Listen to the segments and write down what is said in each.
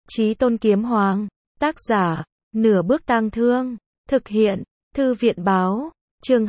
Chí Tôn Kiếm Hoàng, tác giả, Nửa Bước Tang Thương, thực hiện, Thư viện báo, chương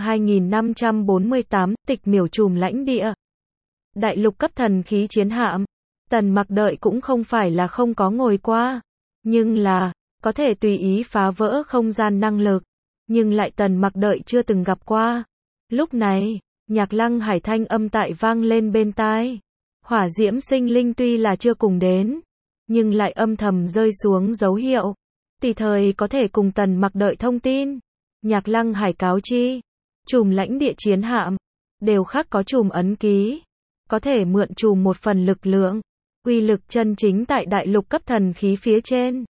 2548, Tịch Miểu Trùm Lãnh Địa. Đại lục cấp thần khí chiến hạm, Tần Mặc đợi cũng không phải là không có ngồi qua, nhưng là, có thể tùy ý phá vỡ không gian năng lực, nhưng lại Tần Mặc đợi chưa từng gặp qua. Lúc này, Nhạc Lăng Hải thanh âm tại vang lên bên tai. Hỏa diễm sinh linh tuy là chưa cùng đến, nhưng lại âm thầm rơi xuống dấu hiệu, tùy thời có thể cùng Tần Mặc đợi thông tin. Nhạc Lăng Hải cáo chi, chùm lãnh địa chiến hạm, đều khắc có chùm ấn ký, có thể mượn chùm một phần lực lượng, uy lực chân chính tại đại lục cấp thần khí phía trên.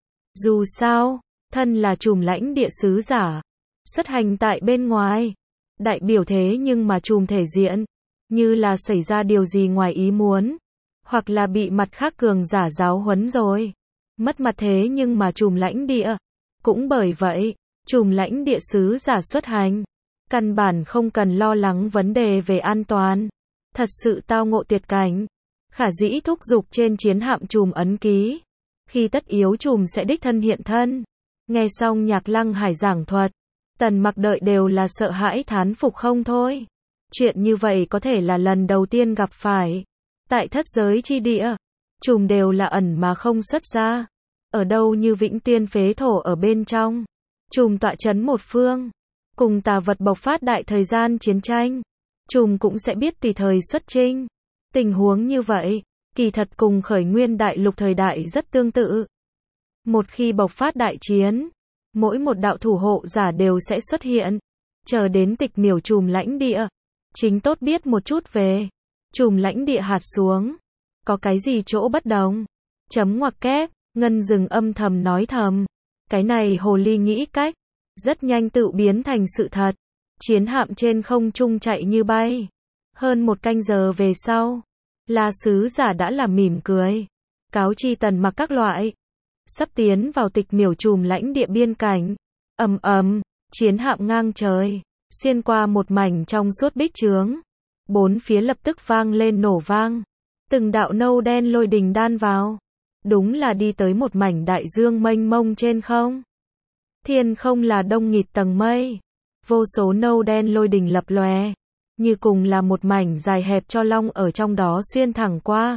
Dù sao, thân là chùm lãnh địa sứ giả, xuất hành tại bên ngoài, đại biểu thế nhưng mà chùm thể diện, như là xảy ra điều gì ngoài ý muốn, hoặc là bị mặt khác cường giả giáo huấn rồi, mất mặt thế nhưng mà chùm lãnh địa. Cũng bởi vậy, chùm lãnh địa sứ giả xuất hành, căn bản không cần lo lắng vấn đề về an toàn. Thật sự tao ngộ tuyệt cảnh, khả dĩ thúc giục trên chiến hạm chùm ấn ký, khi tất yếu chùm sẽ đích thân hiện thân. Nghe xong Nhạc Lăng Hải giảng thuật, Tần Mặc đợi đều là sợ hãi thán phục không thôi. Chuyện như vậy có thể là lần đầu tiên gặp phải. Tại thất giới chi địa, chùm đều là ẩn mà không xuất ra. Ở đâu như Vĩnh Tiên phế thổ ở bên trong, chùm tọa chấn một phương, cùng tà vật bộc phát đại thời gian chiến tranh, chùm cũng sẽ biết tùy thời xuất chinh. Tình huống như vậy, kỳ thật cùng khởi nguyên đại lục thời đại rất tương tự. Một khi bộc phát đại chiến, mỗi một đạo thủ hộ giả đều sẽ xuất hiện. Chờ đến Tịch Miểu chùm lãnh địa, chính tốt biết một chút về chùm lãnh địa hạt xuống, có cái gì chỗ bất đồng. Chấm ngoặc kép, Ngân Dừng âm thầm nói thầm, cái này hồ ly nghĩ cách, rất nhanh tự biến thành sự thật. Chiến hạm trên không trung chạy như bay. Hơn một canh giờ về sau, La sứ giả đã là mỉm cười, cáo chi Tần Mặc các loại, sắp tiến vào Tịch Miểu chùm lãnh địa biên cảnh. Ầm ầm, chiến hạm ngang trời, xuyên qua một mảnh trong suốt bích chướng, bốn phía lập tức vang lên nổ vang, từng đạo nâu đen lôi đình đan vào, đúng là đi tới một mảnh đại dương mênh mông trên không. Thiên không là đông nghịt tầng mây, vô số nâu đen lôi đình lập lòe, như cùng là một mảnh dài hẹp cho long ở trong đó xuyên thẳng qua,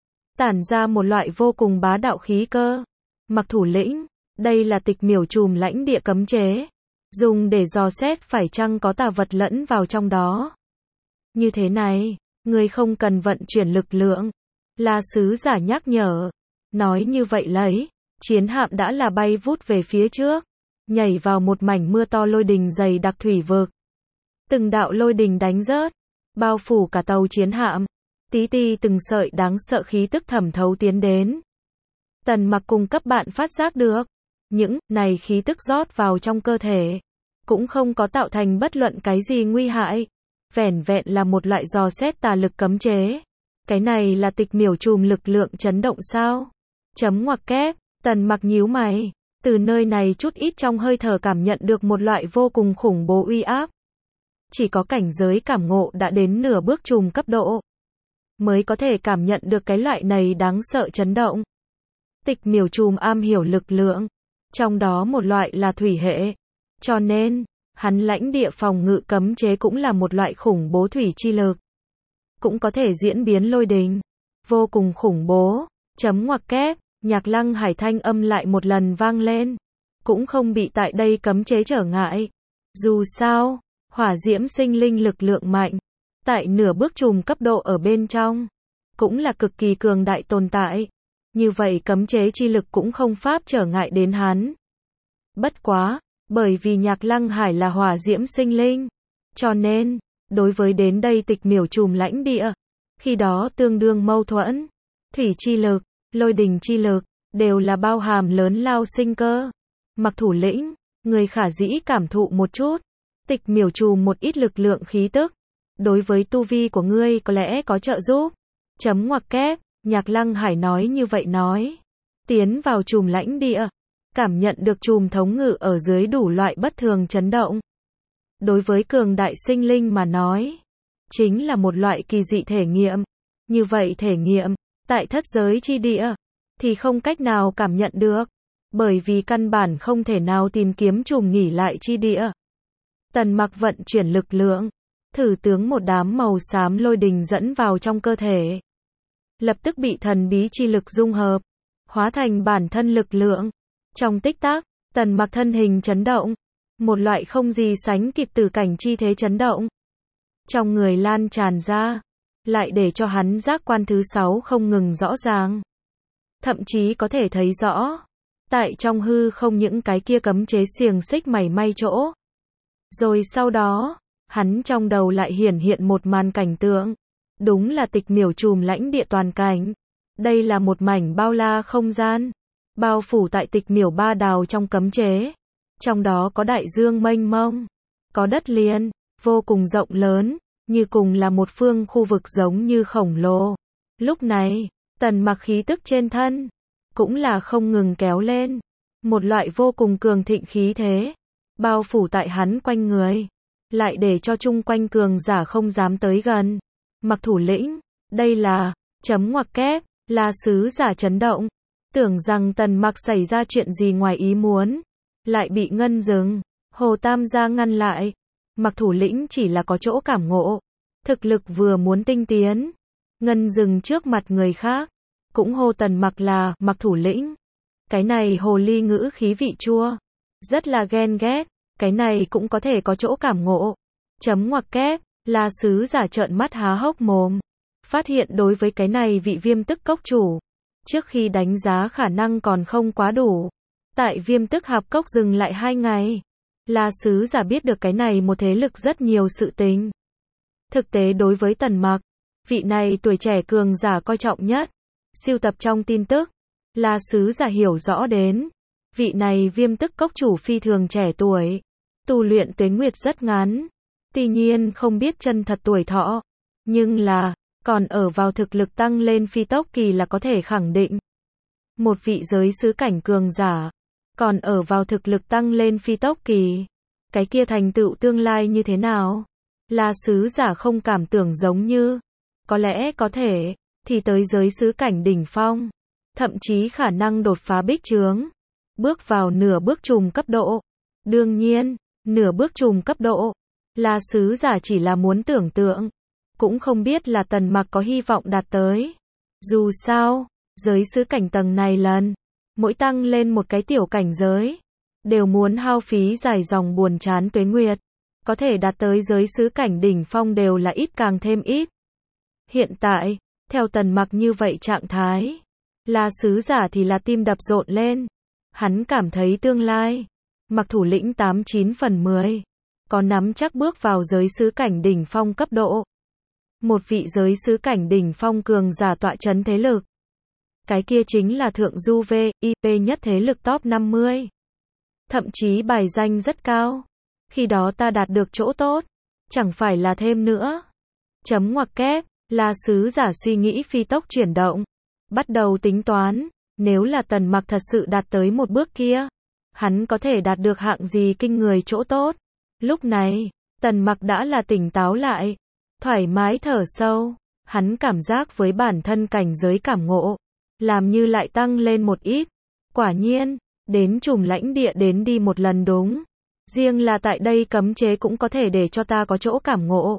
tản ra một loại vô cùng bá đạo khí cơ. Mặc thủ lĩnh, đây là Tịch Miểu chùm lãnh địa cấm chế, dùng để dò xét phải chăng có tà vật lẫn vào trong đó. Như thế này, ngươi không cần vận chuyển lực lượng. La sứ giả nhắc nhở. Nói như vậy lấy, chiến hạm đã là bay vút về phía trước, nhảy vào một mảnh mưa to lôi đình dày đặc thủy vực. Từng đạo lôi đình đánh rớt, bao phủ cả tàu chiến hạm, tí ti từng sợi đáng sợ khí tức thẩm thấu tiến đến. Tần Mặc cùng cấp bạn phát giác được, những này khí tức rót vào trong cơ thể, cũng không có tạo thành bất luận cái gì nguy hại, vẻn vẹn là một loại dò xét tà lực cấm chế. Cái này là Tịch Miểu chùm lực lượng chấn động sao? Chấm ngoặc kép, Tần Mặc nhíu mày, từ nơi này chút ít trong hơi thở cảm nhận được một loại vô cùng khủng bố uy áp. Chỉ có cảnh giới cảm ngộ đã đến nửa bước chùm cấp độ, mới có thể cảm nhận được cái loại này đáng sợ chấn động. Tịch Miểu chùm am hiểu lực lượng, trong đó một loại là thủy hệ, cho nên, hắn lãnh địa phòng ngự cấm chế cũng là một loại khủng bố thủy chi lực. Cũng có thể diễn biến lôi đình, vô cùng khủng bố. Chấm ngoặc kép, Nhạc Lăng Hải thanh âm lại một lần vang lên, cũng không bị tại đây cấm chế trở ngại. Dù sao, hỏa diễm sinh linh lực lượng mạnh, tại nửa bước chùm cấp độ ở bên trong, cũng là cực kỳ cường đại tồn tại. Như vậy cấm chế chi lực cũng không pháp trở ngại đến hắn. Bất quá, bởi vì Nhạc Lăng Hải là hỏa diễm sinh linh, cho nên, đối với đến đây Tịch Miểu chùm lãnh địa, khi đó tương đương mâu thuẫn. Thủy chi lực, lôi đình chi lực, đều là bao hàm lớn lao sinh cơ. Mặc thủ lĩnh, người khả dĩ cảm thụ một chút, Tịch Miểu chùm một ít lực lượng khí tức, đối với tu vi của ngươi có lẽ có trợ giúp. Chấm ngoặc kép, Nhạc Lăng Hải nói như vậy nói. Tiến vào chùm lãnh địa, cảm nhận được chùm thống ngự ở dưới đủ loại bất thường chấn động. Đối với cường đại sinh linh mà nói, chính là một loại kỳ dị thể nghiệm. Như vậy thể nghiệm, tại thất giới chi địa, thì không cách nào cảm nhận được, bởi vì căn bản không thể nào tìm kiếm chùm nghỉ lại chi địa. Tần Mặc vận chuyển lực lượng, thử tướng một đám màu xám lôi đình dẫn vào trong cơ thể. Lập tức bị thần bí chi lực dung hợp, hóa thành bản thân lực lượng. Trong tích tắc, Tần Mặc thân hình chấn động, một loại không gì sánh kịp tử cảnh chi thế chấn động. Trong người lan tràn ra, lại để cho hắn giác quan thứ 6 không ngừng rõ ràng. Thậm chí có thể thấy rõ, tại trong hư không những cái kia cấm chế xiềng xích mảy may chỗ. Rồi sau đó, hắn trong đầu lại hiển hiện một màn cảnh tượng. Đúng là tịch miểu chùm lãnh địa toàn cảnh. Đây là một mảnh bao la không gian, bao phủ tại tịch miểu ba đào trong cấm chế. Trong đó có đại dương mênh mông, có đất liền, vô cùng rộng lớn, như cùng là một phương khu vực giống như khổng lồ. Lúc này, Tần Mặc khí tức trên thân, cũng là không ngừng kéo lên. Một loại vô cùng cường thịnh khí thế, bao phủ tại hắn quanh người, lại để cho chung quanh cường giả không dám tới gần. Mặc thủ lĩnh, đây là, chấm ngoặc kép, là sứ giả chấn động. Tưởng rằng Tần Mặc xảy ra chuyện gì ngoài ý muốn, lại bị Ngân Dừng, Hồ Tam gia ngăn lại. Mặc thủ lĩnh chỉ là có chỗ cảm ngộ, thực lực vừa muốn tinh tiến. Ngân Dừng trước mặt người khác, cũng hô Tần Mặc là Mặc thủ lĩnh. Cái này hồ ly ngữ khí vị chua, rất là ghen ghét, cái này cũng có thể có chỗ cảm ngộ. Chấm ngoặc kép, là sứ giả trợn mắt há hốc mồm, phát hiện đối với cái này vị Viêm Tức Cốc chủ, trước khi đánh giá khả năng còn không quá đủ. Tại Viêm Tức Hạp Cốc dừng lại 2 ngày, là sứ giả biết được cái này một thế lực rất nhiều sự tình. Thực tế đối với Tần Mặc, vị này tuổi trẻ cường giả coi trọng nhất. Siêu tập trong tin tức, là sứ giả hiểu rõ đến, vị này Viêm Tức Cốc chủ phi thường trẻ tuổi, tu luyện tuế nguyệt rất ngắn. Tuy nhiên không biết chân thật tuổi thọ, nhưng là, còn ở vào thực lực tăng lên phi tốc kỳ là có thể khẳng định. Một vị giới sứ cảnh cường giả, còn ở vào thực lực tăng lên phi tốc kỳ, cái kia thành tựu tương lai như thế nào? Là sứ giả không cảm tưởng giống như, có lẽ có thể, thì tới giới sứ cảnh đỉnh phong, thậm chí khả năng đột phá bích chướng, bước vào nửa bước trùm cấp độ. Đương nhiên, nửa bước trùm cấp độ, là sứ giả chỉ là muốn tưởng tượng, cũng không biết là Tần Mặc có hy vọng đạt tới. Dù sao, giới sứ cảnh tầng này lần, mỗi tăng lên một cái tiểu cảnh giới, đều muốn hao phí dài dòng buồn chán tuế nguyệt. Có thể đạt tới giới sứ cảnh đỉnh phong đều là ít càng thêm ít. Hiện tại, theo Tần Mặc như vậy trạng thái, là sứ giả thì là tim đập rộn lên. Hắn cảm thấy tương lai, Mặc thủ lĩnh 89 phần 10. Có nắm chắc bước vào giới sứ cảnh đỉnh phong cấp độ. Một vị giới sứ cảnh đỉnh phong cường giả tọa chấn thế lực. Cái kia chính là thượng du VIP nhất thế lực top 50. Thậm chí bài danh rất cao. Khi đó ta đạt được chỗ tốt, chẳng phải là thêm nữa. Chấm ngoặc kép, là sứ giả suy nghĩ phi tốc chuyển động. Bắt đầu tính toán, nếu là Tần Mặc thật sự đạt tới một bước kia, hắn có thể đạt được hạng gì kinh người chỗ tốt. Lúc này, Tần Mặc đã là tỉnh táo lại, thoải mái thở sâu, hắn cảm giác với bản thân cảnh giới cảm ngộ, làm như lại tăng lên một ít. Quả nhiên, đến trùm lãnh địa đến đi một lần đúng. Riêng là tại đây cấm chế cũng có thể để cho ta có chỗ cảm ngộ.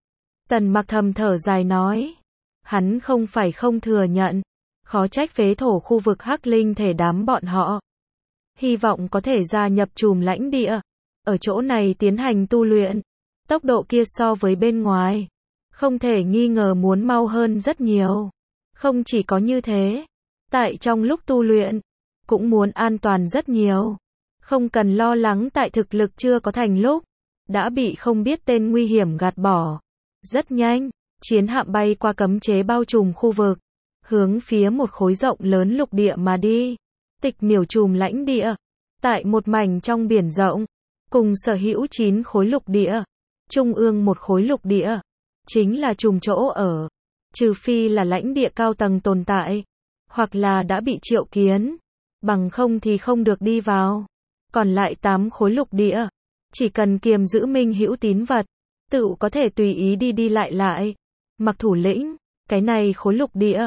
Tần Mặc thầm thở dài nói, hắn không phải không thừa nhận, khó trách phế thổ khu vực Hắc Linh thể đám bọn họ. Hy vọng có thể gia nhập trùm lãnh địa. Ở chỗ này tiến hành tu luyện, tốc độ kia so với bên ngoài, không thể nghi ngờ muốn mau hơn rất nhiều. Không chỉ có như thế, tại trong lúc tu luyện, cũng muốn an toàn rất nhiều. Không cần lo lắng tại thực lực chưa có thành lúc, đã bị không biết tên nguy hiểm gạt bỏ. Rất nhanh, chiến hạm bay qua cấm chế bao trùm khu vực, hướng phía một khối rộng lớn lục địa mà đi. Tịch miểu trùm lãnh địa, tại một mảnh trong biển rộng, cùng sở hữu 9 khối lục địa, trung ương một khối lục địa, chính là trùm chỗ ở. Trừ phi là lãnh địa cao tầng tồn tại, hoặc là đã bị triệu kiến, bằng không thì không được đi vào. Còn lại 8 khối lục địa, chỉ cần kiềm giữ minh hữu tín vật, tự có thể tùy ý đi đi lại lại. Mặc thủ lĩnh, cái này khối lục địa,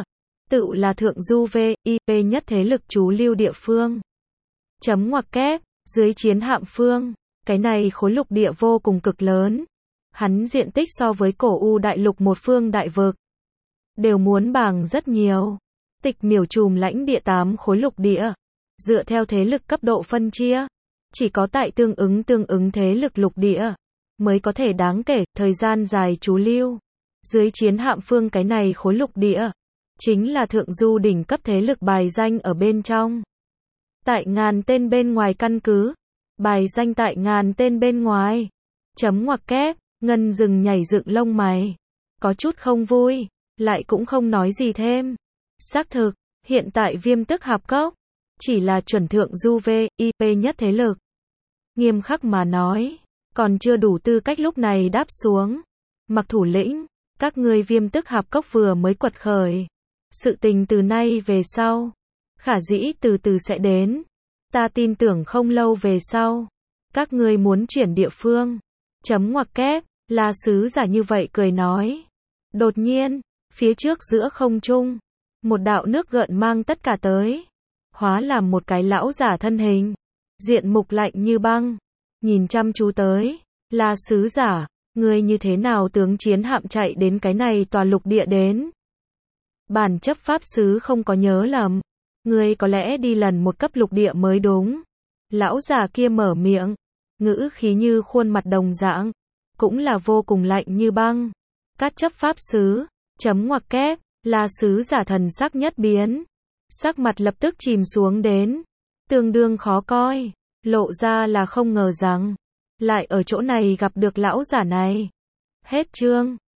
Tựu là thượng du VIP nhất thế lực trú lưu địa phương. Chấm ngoặc kép, dưới chiến hạm phương, cái này khối lục địa vô cùng cực lớn. Hắn diện tích so với cổ U đại lục một phương đại vực đều muốn bằng rất nhiều. Tịch miểu trùm lãnh địa 8 khối lục địa. Dựa theo thế lực cấp độ phân chia, chỉ có tại tương ứng thế lực lục địa mới có thể đáng kể thời gian dài trú lưu. Dưới chiến hạm phương cái này khối lục địa chính là thượng du đỉnh cấp thế lực bài danh ở bên trong. Tại ngàn tên bên ngoài căn cứ, bài danh tại ngàn tên bên ngoài. Chấm ngoặc kép, Ngân Dừng nhảy dựng lông mày, có chút không vui, lại cũng không nói gì thêm. Xác thực, hiện tại Viêm Tức Hạp Cốc chỉ là chuẩn thượng du VIP nhất thế lực. Nghiêm khắc mà nói, còn chưa đủ tư cách lúc này đáp xuống. Mặc thủ lĩnh, các ngươi Viêm Tức Hạp Cốc vừa mới quật khởi. Sự tình từ nay về sau, khả dĩ từ từ sẽ đến. Ta tin tưởng không lâu về sau, các ngươi muốn chuyển địa phương. Chấm ngoặc kép, là sứ giả như vậy cười nói. Đột nhiên, phía trước giữa không trung, một đạo nước gợn mang tất cả tới. Hóa làm một cái lão giả thân hình, diện mục lạnh như băng, nhìn chăm chú tới. Là sứ giả, ngươi như thế nào tướng chiến hạm chạy đến cái này tòa lục địa đến? Bản chấp pháp sứ không có nhớ lầm, ngươi có lẽ đi lần một cấp lục địa mới đúng. Lão già kia mở miệng, ngữ khí như khuôn mặt đồng dạng, cũng là vô cùng lạnh như băng. Các chấp pháp sứ, chấm ngoặc kép, là sứ giả thần sắc nhất biến. Sắc mặt lập tức chìm xuống đến, tương đương khó coi, lộ ra là không ngờ rằng lại ở chỗ này gặp được lão giả này. Hết chương.